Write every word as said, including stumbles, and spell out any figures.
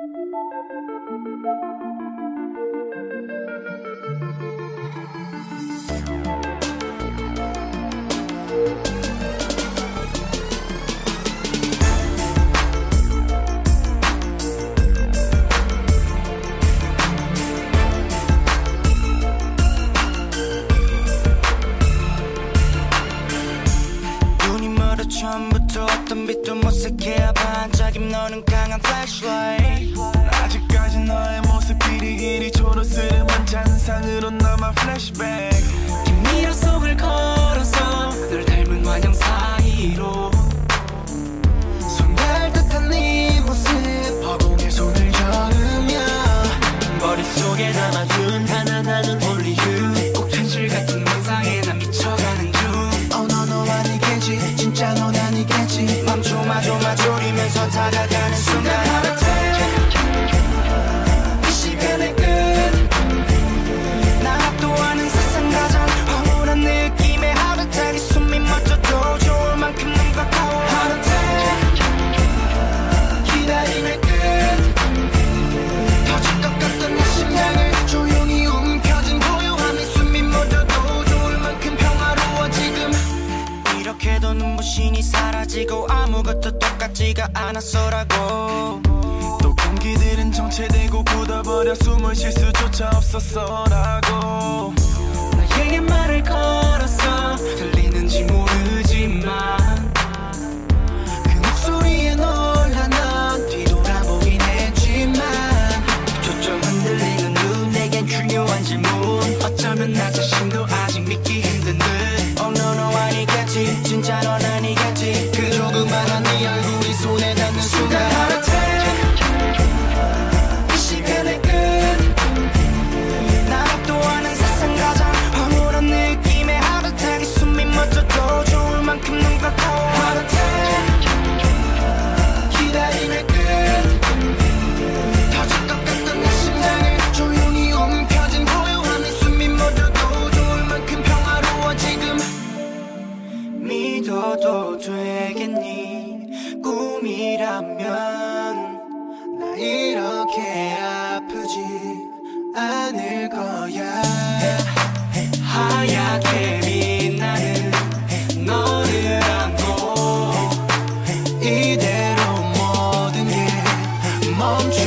처음부터 어떤 빛도 못색해 반짝임 너는 강한 flashlight 아직까지 너의 모습 길이길이 초록스름한 잔상으로 남아 flashback 미러 속을 걸어서 널 닮은 환영 사이로 손 닿을 듯한 네 모습 허공에 손을 저으며 머릿속에 담아둔 하나하나는 only you 꼭 현실 같은 환상에 난 미쳐가는 중 Oh no 너 아니겠지 진짜 넌 아니겠지 맘 조마조마 졸이면서 다가가는 순간 Heart attack 이 시간의 끝 나 압도하는 세상 가장 황홀한 느낌의 Heart attack 숨이 멎어도 좋을 만큼 눈 가까워 Heart attack 기다림의 끝 터질 것 같던 내 심장을 조용히 움켜쥔 고요함이 숨이 멎어도 좋을 만큼 평화로워 지금 이렇게도 눈부신이 사라지고 아무것도 똑같지가 않았어라고 또 공기들은 정체되고 굳어버려 숨을 쉴 수조차 없었어라고 나에게 말을 걸었어 들리는지 모르지만 그 목소리에 놀라 난 뒤돌아보긴 했지만 초점 흔들리는 눈 내겐 중요한 질문 어쩌면 나 자신도 아직 믿기 힘든 듯 Oh no no 아니겠지 진짜 넌 아니겠지 그 조그만한 네 얼굴이 손에 닿는 순간 Heart attack 이 시간의 끝 나 압도하는 세상 가장 황홀한 느낌의 Heart attack 숨이 멎어도 좋을 만큼 눈 가까워 Heart attack 기다림의 끝 터질 것 같던 내 심장을 조용히 움켜쥔 고요함이 숨이 멎어도 좋을 만큼 평화로워 지금 믿어도 되겠니 꿈이라면 나 이렇게 아프지 않을 거야 하얗게 빛나는 너를 안고 이대로 모든 게 멈춰